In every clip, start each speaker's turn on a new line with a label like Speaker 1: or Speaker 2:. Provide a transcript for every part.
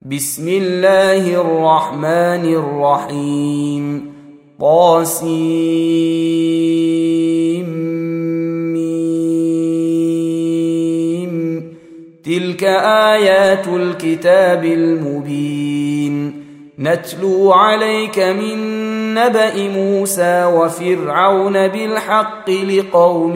Speaker 1: بسم الله الرحمن الرحيم طاسيم تلك آيات الكتاب المبين نتلو عليك من نبأ موسى وفرعون بالحق لقوم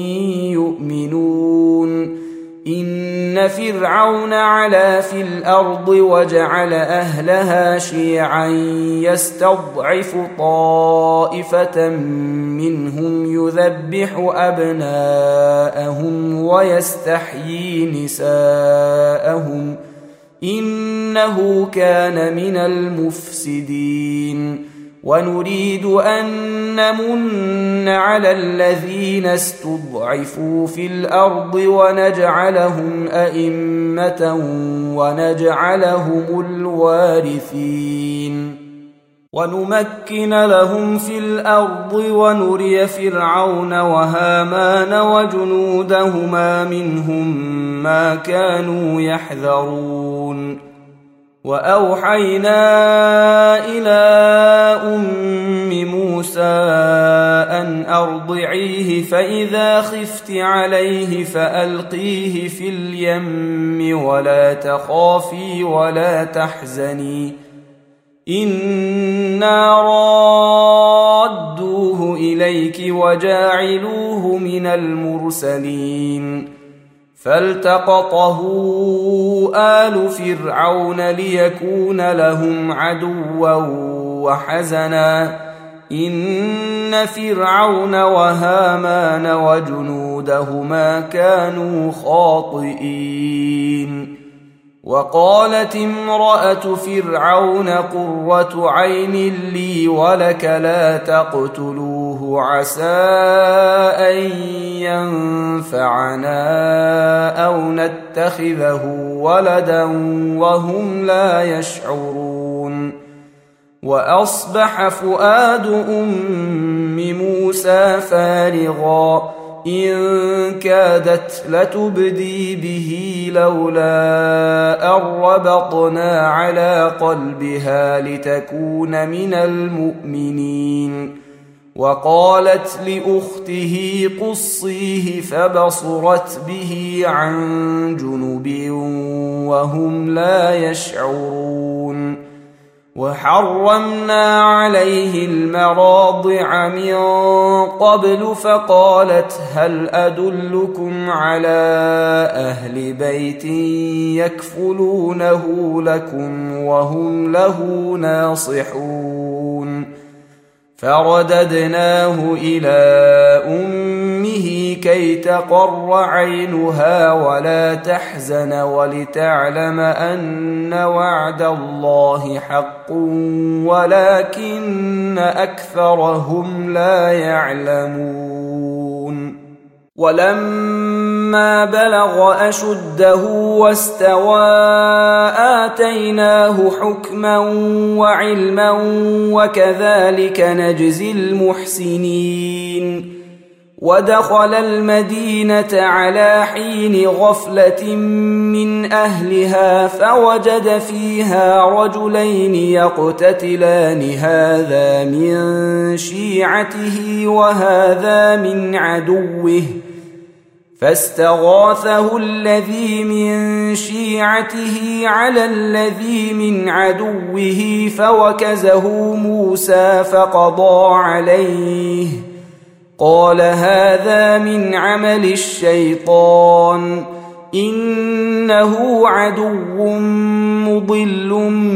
Speaker 1: يؤمنون إن فرعون علا في الأرض وجعل أهلها شيعا يستضعف طائفة منهم يذبح أبناءهم ويستحيي نساءهم إنه كان من المفسدين ونريد أن نمن على الذين استضعفوا في الأرض ونجعلهم أئمة ونجعلهم الوارثين ونمكن لهم في الأرض ونري فرعون وهامان وجنودهما منهم ما كانوا يحذرون وأوحينا إلى أم موسى أن أرضعيه فإذا خفت عليه فألقيه في اليم ولا تخافي ولا تحزني إنا رادوه إليك وجاعلوه من المرسلين فالتقطه آل فرعون ليكون لهم عدوا وحزنا إن فرعون وهامان وجنودهما كانوا خاطئين وقالت امرأة فرعون قرة عين لي ولك لا تقتلوه عسى أن ينفعنا أو نتخذه ولدا وهم لا يشعرون وأصبح فؤاد أم موسى فارغا إن كادت لتبدي به لولا أن ربطنا على قلبها لتكون من المؤمنين وقالت لأخته قصيه فبصرت به عن جنب وهم لا يشعرون وحرمنا عليه المراضع من قبل فقالت هل أدلكم على أهل بيت يكفلونه لكم وهم له ناصحون فرددناه إلى أمه كي تقر عينها ولا تحزن ولتعلم أن وعد الله حق ولكن أكثرهم لا يعلمون ولما بلغ أشده واستوى آتيناه حكما وعلما وكذلك نجزي المحسنين ودخل المدينة على حين غفلة من أهلها فوجد فيها رجلين يقتتلان هذا من شيعته وهذا من عدوه فاستغاثه الذي من شيعته على الذي من عدوه فوكزه موسى فقضى عليه قال هذا من عمل الشيطان إنه عدو مضل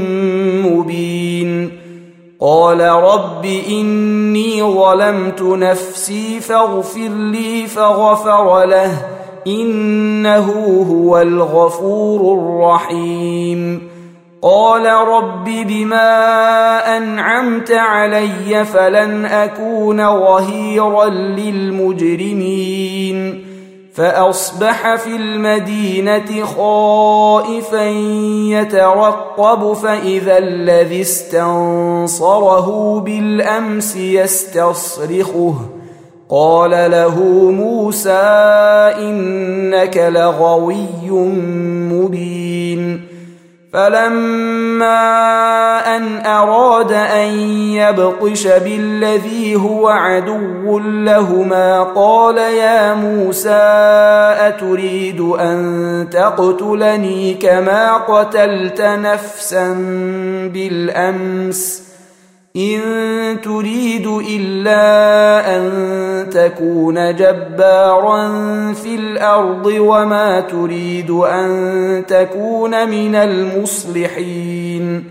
Speaker 1: مبين قال رب إني ظلمت نفسي فاغفر لي فغفر له إنه هو الغفور الرحيم قال رب بما أنعمت علي فلن أكون ظهيرا للمجرمين فأصبح في المدينة خائفا يترقب فإذا الذي استنصره بالأمس يستصرخه قال له موسى إنك لغوي مبين فلما أن أراد أن يبطش بالذي هو عدو لهما قال يا موسى أتريد أن تقتلني كما قتلت نفسا بالأمس إن تريد إلا أن تكون جبارا في الأرض وما تريد أن تكون من المصلحين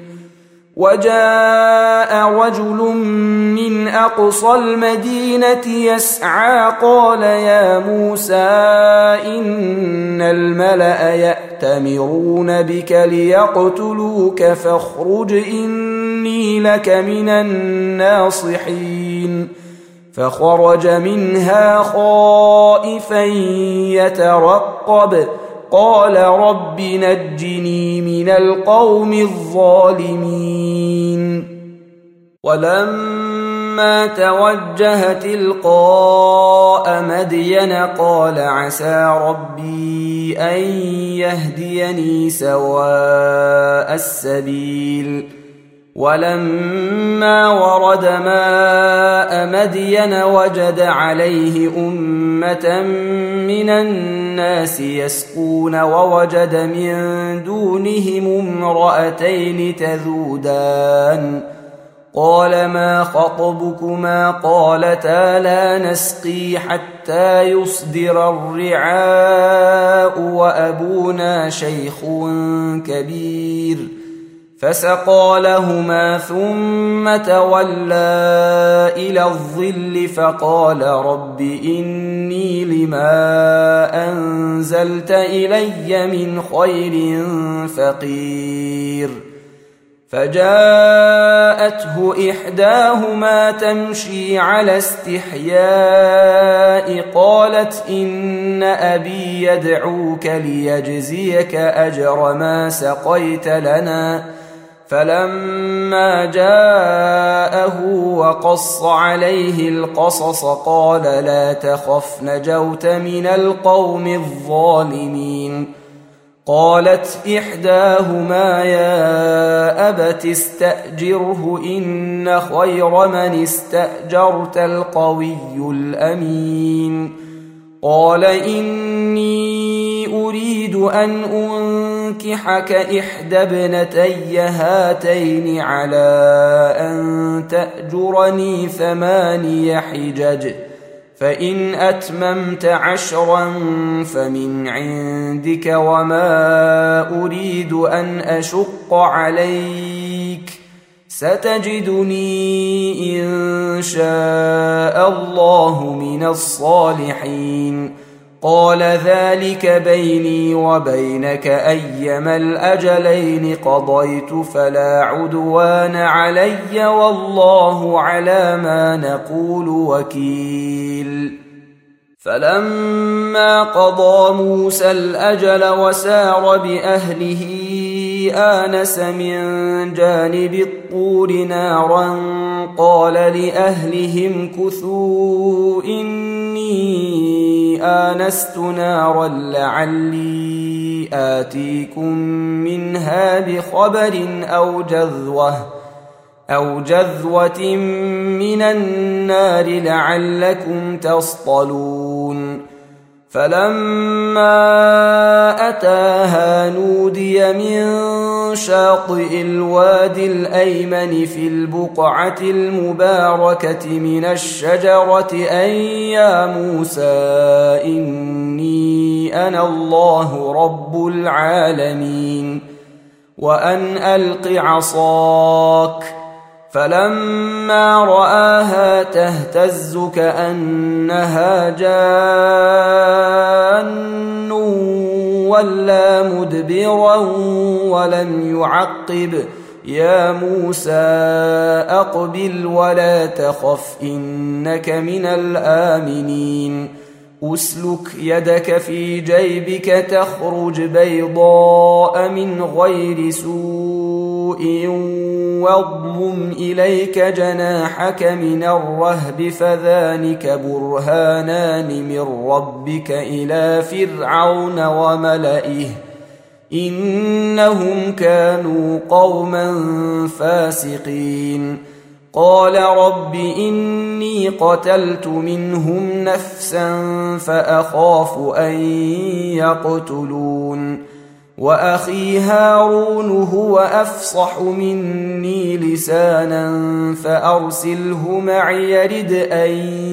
Speaker 1: وجاء رجل من أقصى المدينة يسعى قال يا موسى إن الملأ يأتمرون بك ليقتلوك فاخرج إني لك من الناصحين فخرج منها خائفا يترقب قال رب نجني من القوم الظالمين ولما توجه تلقاء مدين قال عسى ربي أن يهديني سواء السبيل ولما ورد ماء مدين وجد عليه أمة من الناس يسقون ووجد من دونهم امرأتين تذودان قال ما خطبكما قالتا لا نسقي حتى يصدر الرعاء وأبونا شيخ كبير فسقى لهما ثم تولى إلى الظل فقال رب إني لما أنزلت إلي من خير فقير فجاءته إحداهما تمشي على استحياء قالت إن أبي يدعوك ليجزيك أجر ما سقيت لنا فلما جاءه وقص عليه القصص قال لا تخف نجوت من القوم الظالمين قالت إحداهما يا أبت استأجره إن خير من استأجرت القوي الأمين قال إني أريد أن أنكحك إحدى ابنتي هاتين على أن تأجرني 8 حجج فإن أتممت 10 فمن عندك وما أريد أن أشق عليك ستجدني إن شاء الله من الصالحين قال ذلك بيني وبينك أيما الأجلين قضيت فلا عدوان علي والله على ما نقول وكيل فلما قضى موسى الأجل وسار بأهله آنس من جانب الطور نارا قال لأهلهم كثوا إني آنست نارا لعلي آتيكم منها بخبر أو جذوة من النار لعلكم تصطلون فلما أتاها نودي من شاطئ الوادي الأيمن في البقعة المباركة من الشجرة أن يا موسى إني أنا الله رب العالمين وأن ألق عصاك فلما رآها تهتز كأنها جان ولا مدبرا ولم يعقب يا موسى أقبل ولا تخف إنك من الآمنين أسلك يدك في جيبك تخرج بيضاء من غير سوء واضمم إليك جناحك من الرهب فذلك برهانان من ربك إلى فرعون وملئه إنهم كانوا قوما فاسقين. قال رب إني قتلت منهم نفسا فأخاف أن يقتلون وأخي هارون هو أفصح مني لسانا فأرسله معي يرد أن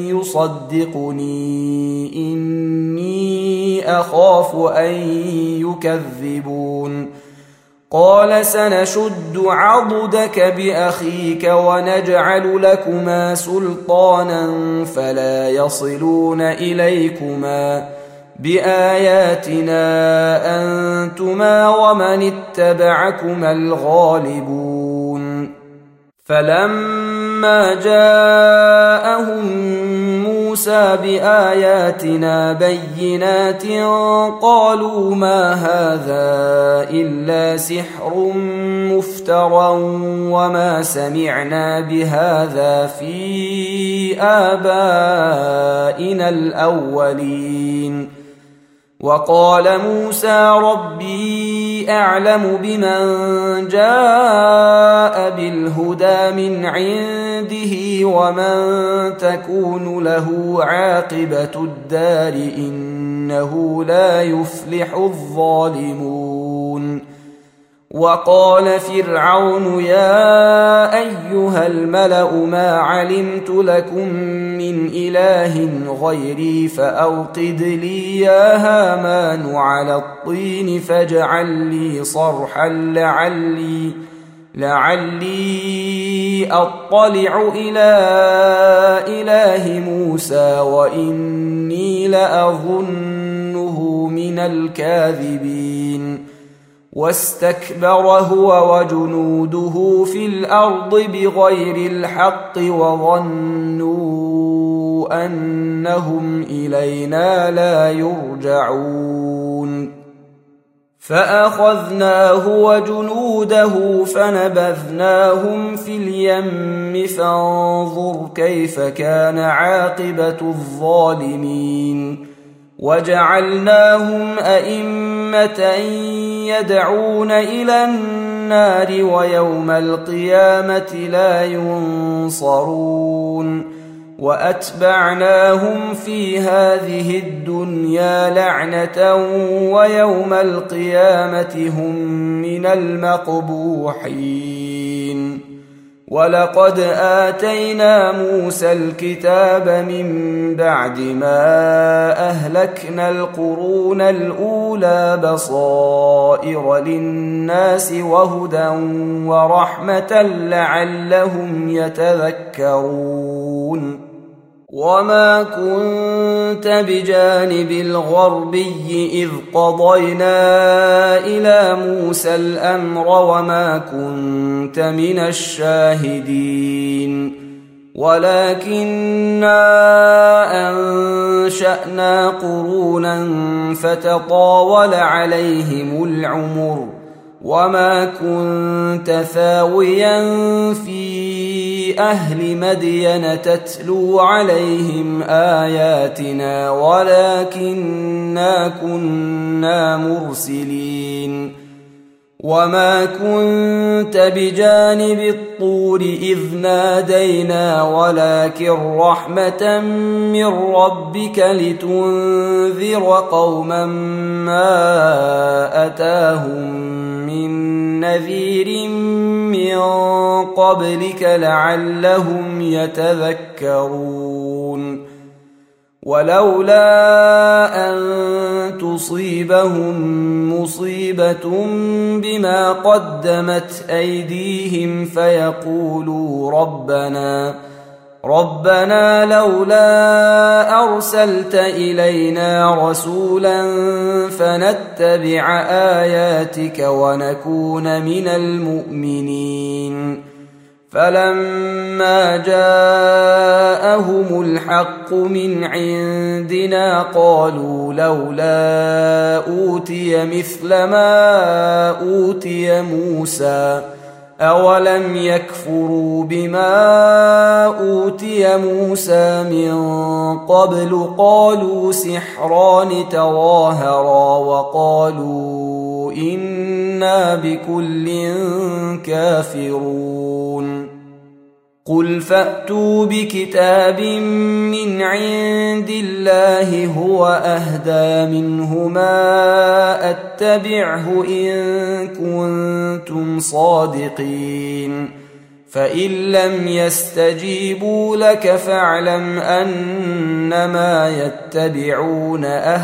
Speaker 1: يصدقني إني أخاف أن يكذبون. قال سنشد عضدك بأخيك ونجعل لكما سلطانا فلا يصلون إليكما بآياتنا أنتما ومن اتبعكما الغالبون. فلما جاءهم موسى بآياتنا بينات قالوا ما هذا إلا سحر مفترى وما سمعنا بهذا في آبائنا الأولين. وقال موسى ربي أعلم بمن جاء بالهدى من عنده ومن تكون له عاقبة الدار إنه لا يفلح الظالمون. وقال فرعون يا أيها الملأ ما علمت لكم من إله غيري فأوقد لي يا هامان على الطين فاجعل لي صرحا لعلي أطلع إلى إله موسى وإني لأظنه من الكاذبين. واستكبر هو وجنوده في الأرض بغير الحق وظنوا أنهم إلينا لا يرجعون. فأخذناه وجنوده فنبذناهم في اليم فانظر كيف كان عاقبة الظالمين. وجعلناهم أئمة يدعون إلى النار ويوم القيامة لا ينصرون. وأتبعناهم في هذه الدنيا لعنة ويوم القيامة هم من المقبوحين. ولقد آتينا موسى الكتاب من بعد ما أهلكنا القرون الأولى بصائر للناس وهدى ورحمة لعلهم يتذكرون. وما كنت بجانب الغربي إذ قضينا إلى موسى الأمر وما كنت من الشاهدين ولكننا أنشأنا قرونا فتطاول عليهم العمر وما كنت ثاويا في أهل مدين تتلو عليهم آياتنا ولكننا كنا مرسلين. وما كنت بجانب الطور إذ نادينا ولكن رحمة من ربك لتنذر قوما ما أتاهم من نذير من قبلك لعلهم يتذكرون. ولولا أن تصيبهم مصيبة بما قدمت أيديهم فيقولوا ربنا لولا أرسلت إلينا رسولا فنتبع آياتك ونكون من المؤمنين. فلما جاءهم الحق من عندنا قالوا لولا أوتي مثل ما أوتي موسى أولم يكفروا بما أوتي موسى من قبل قالوا سحران تظاهرا وقالوا إنا بكل كافرون قل فأتوا بكتاب من عند الله هو أهدى منهما أتبعه إن كنتم صادقين فإن لم يستجيبوا لك فاعلم أنما يتبعون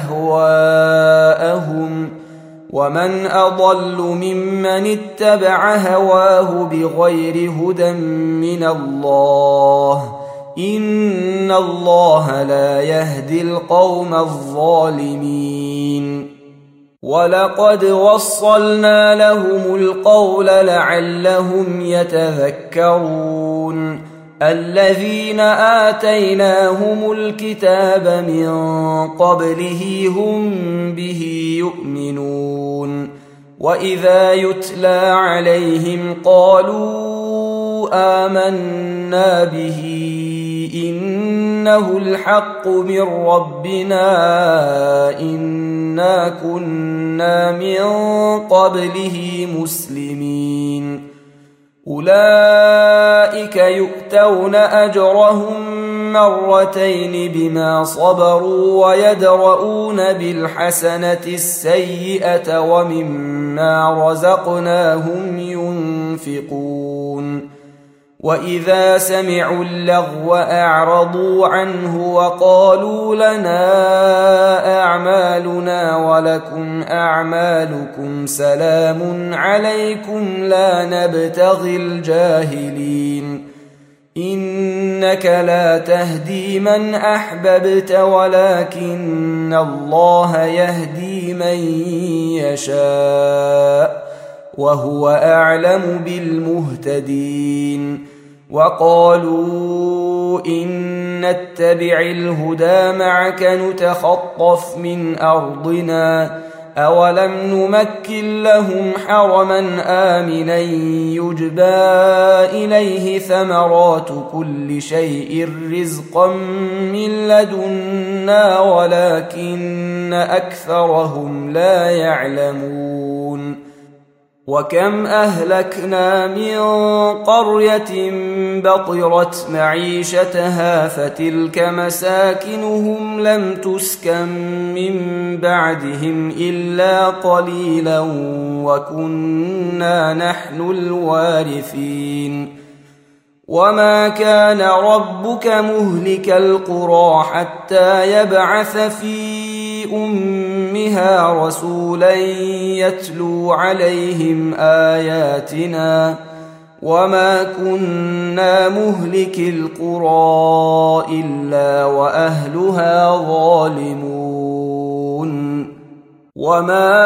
Speaker 1: أهواءهم ومن أضل ممن اتبع هواه بغير هدى من الله إن الله لا يهدي القوم الظالمين ولقد وصلنا لهم القول لعلهم يتذكرون الذين آتيناهم الكتاب من قبله هم به يؤمنون وإذا يتلى عليهم قالوا آمنا به إنه الحق من ربنا إنا كنا من قبله مسلمين أولئك يؤتون أجرهم مرتين بما صبروا ويدرؤون بالحسنة السيئة ومما رزقناهم ينفقون وإذا سمعوا اللغو أعرضوا عنه وقالوا لنا أعمالنا ولكم أعمالكم سلام عليكم لا نبتغي الجاهلين إنك لا تهدي من أحببت ولكن الله يهدي من يشاء وهو أعلم بالمهتدين وقالوا إن نتبع الهدى معك نتخطف من أرضنا أولم نمكن لهم حرما آمنا يجبى إليه ثمرات كل شيء رزقا من لدنا ولكن أكثرهم لا يعلمون وكم أهلكنا من قرية بطرت معيشتها فتلك مساكنهم لم تسكن من بعدهم إلا قليلا وكنا نحن الوارثين وما كان ربك مهلك القرى حتى يبعث في أمها رسولا يتلو عليهم آياتنا وما كنا مهلك القرى إلا وأهلها ظالمون وما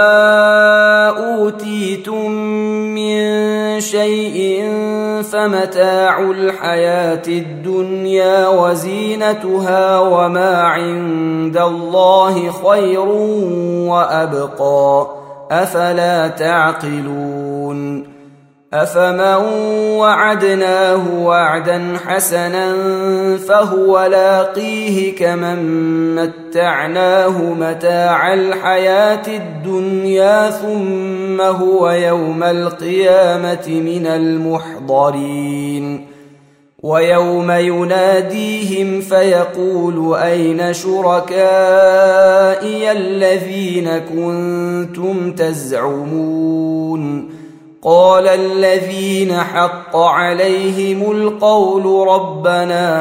Speaker 1: أوتيتم من شيء فمتاع الحياة الدنيا وزينتها وما عند الله خير وأبقى أفلا تعقلون أفمن وعدناه وعدا حسنا فهو لاقيه كمن متعناه متاع الحياة الدنيا ثم هو يوم القيامة من المحضرين ويوم يناديهم فيقول أين شركائي الذين كنتم تزعمون قال الذين حق عليهم القول ربنا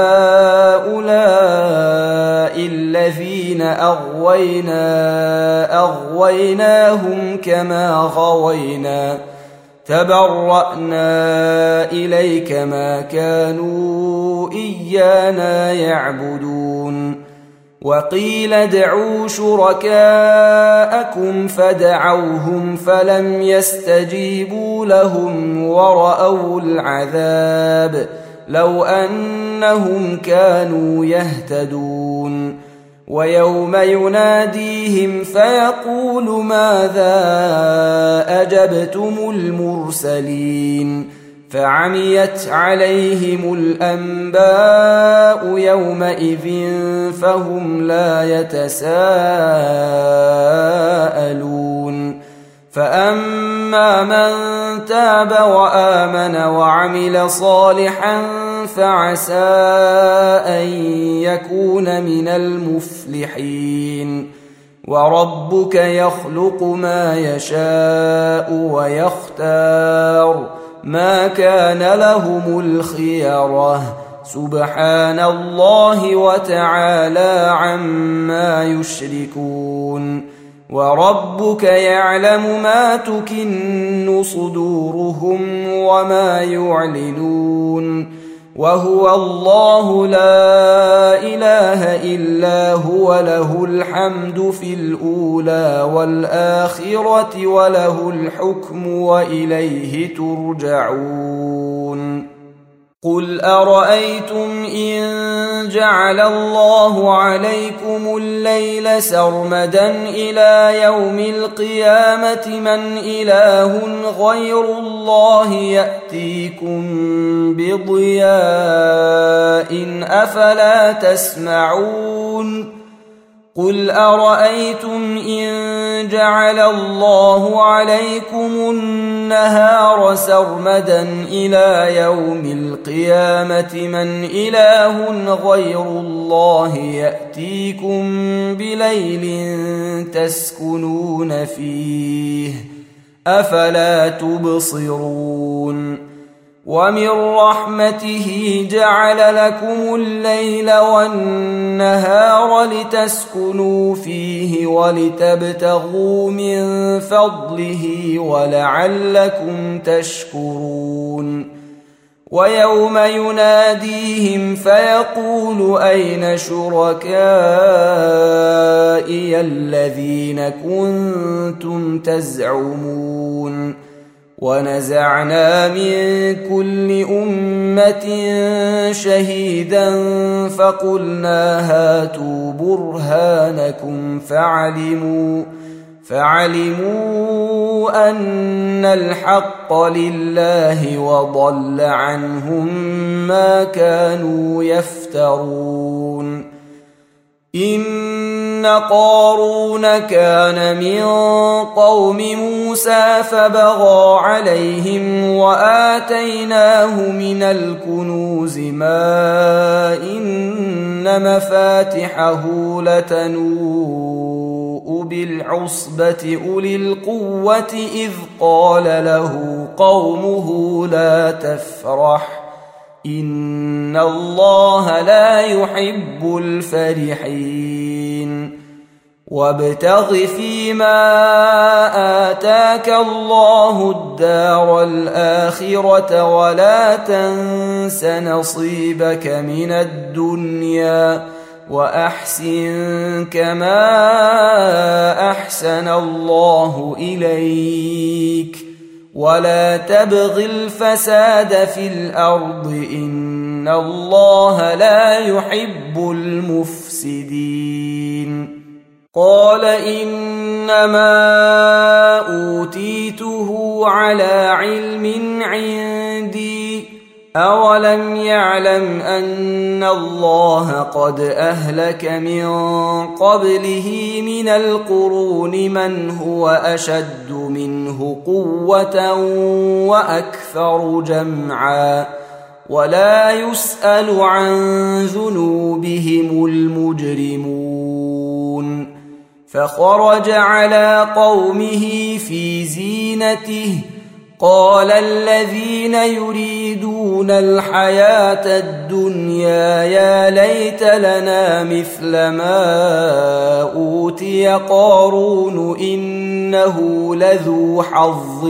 Speaker 1: هؤلاء الذين أغويناهم كما غوينا تبرأنا إليك ما كانوا إيانا يعبدون وقيل ادعوا شركاءكم فدعوهم فلم يستجيبوا لهم ورأوا العذاب لو أنهم كانوا يهتدون ويوم يناديهم فيقول ماذا أجبتم المرسلين فعميت عليهم الأنباء يومئذ فهم لا يتساءلون فأما من تاب وآمن وعمل صالحا فعسى أن يكون من المفلحين. وربك يخلق ما يشاء ويختار، ما كان لهم الخيرة، سبحان الله وتعالى عما يشركون. وربك يعلم ما تكن صدورهم وما يعلنون، وهو الله لا إله إلا هو، له الحمد في الأولى والآخرة وله الحكم وإليه ترجعون. قل أرأيتم إن جعل الله عليكم الليل سرمدا إلى يوم القيامة من إله غير الله يأتيكم بضياء أفلا تسمعون. قل أرأيتم إن جعل الله عليكم النهار سرمدا إلى يوم القيامة من إله غير الله يأتيكم بليل تسكنون فيه أفلا تبصرون. ومن رحمته جعل لكم الليل والنهار لتسكنوا فيه ولتبتغوا من فضله ولعلكم تشكرون. ويوم يناديهم فيقول أين شركائي الذين كنتم تزعمون. ونزعنا من كل أمة شهيدا فقلنا هاتوا برهانكم فعلموا أن الحق لله وضل عنهم ما كانوا يفترون. إن قارون كان من قوم موسى فبغى عليهم وآتيناه من الكنوز ما إن مفاتحه لتنوء بالعصبة أولي القوة إذ قال له قومه لا تفرح إن الله لا يحب الفرحين. وابتغ فيما آتاك الله الدار الآخرة ولا تنس نصيبك من الدنيا وأحسن كما أحسن الله إليك ولا تبغ الفساد في الأرض إن الله لا يحب المفسدين. قال إنما أوتيته على علم عندي أولم يعلم أن الله قد أهلك من قبله من القرون من هو أشد منه قوة وأكثر جمعا ولا يسأل عن ذنوبهم المجرمون. فخرج على قومه في زينته قال الذين يريدون الحياة الدنيا يا ليت لنا مثل ما أوتي قارون إنه لذو حظ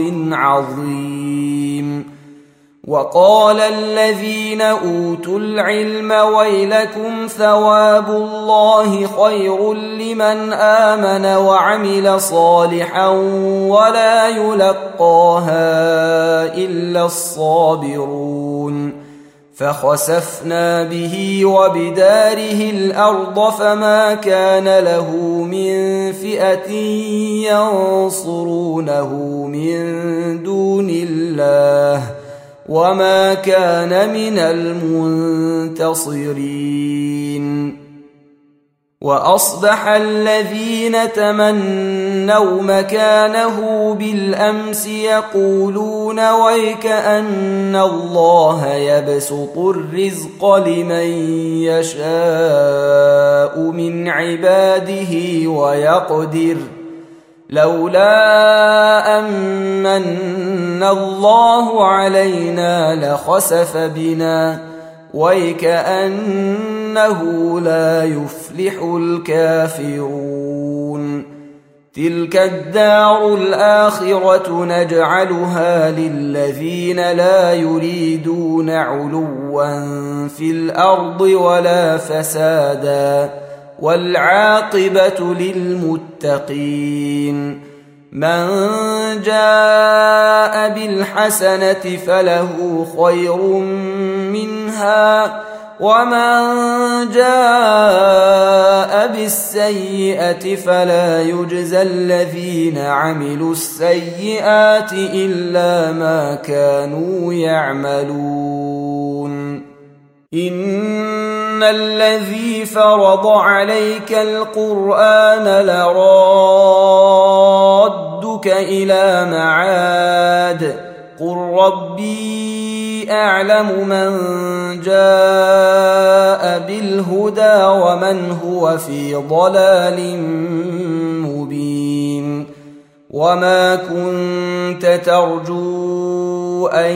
Speaker 1: عظيم. وقال الذين أوتوا العلم ويلكم ثواب الله خير لمن آمن وعمل صالحا ولا يلقاها إلا الصابرون. فخسفنا به وبداره الأرض فما كان له من فئة ينصرونه من دون الله وما كان من المنتصرين. وأصبح الذين تمنوا مكانه بالأمس يقولون ويك أن الله يبسط الرزق لمن يشاء من عباده ويقدر لولا أمن الله علينا لخسف بنا ويكأنه لا يفلح الكافرون تلك الدار الآخرة نجعلها للذين لا يريدون علوا في الأرض ولا فسادا والعاقبة للمتقين من جاء بالحسنة فله خير منها ومن جاء بالسيئة فلا يجزى الذين عملوا السيئات إلا ما كانوا يعملون إن الذي فرض عليك القرآن لرادك إلى معاد قل ربي أعلم من جاء بالهدى ومن هو في ضلال مبين وما كنت ترجو أن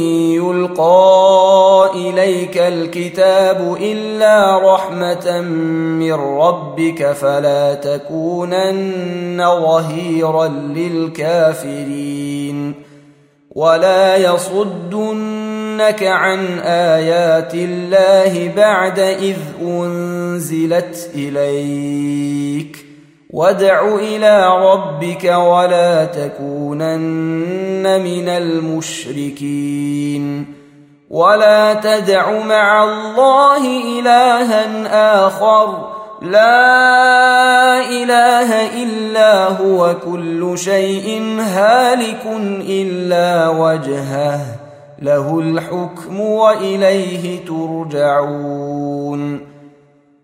Speaker 1: يلقى إليك الكتاب إلا رحمة من ربك فلا تكونن ظهيرا للكافرين ولا يصدنك عن آيات الله بعد إذ أنزلت إليك وادع إلى ربك ولا تكونن من المشركين ولا تدع مع الله إلها آخر لا إله إلا هو كل شيء هالك إلا وجهه له الحكم وإليه ترجعون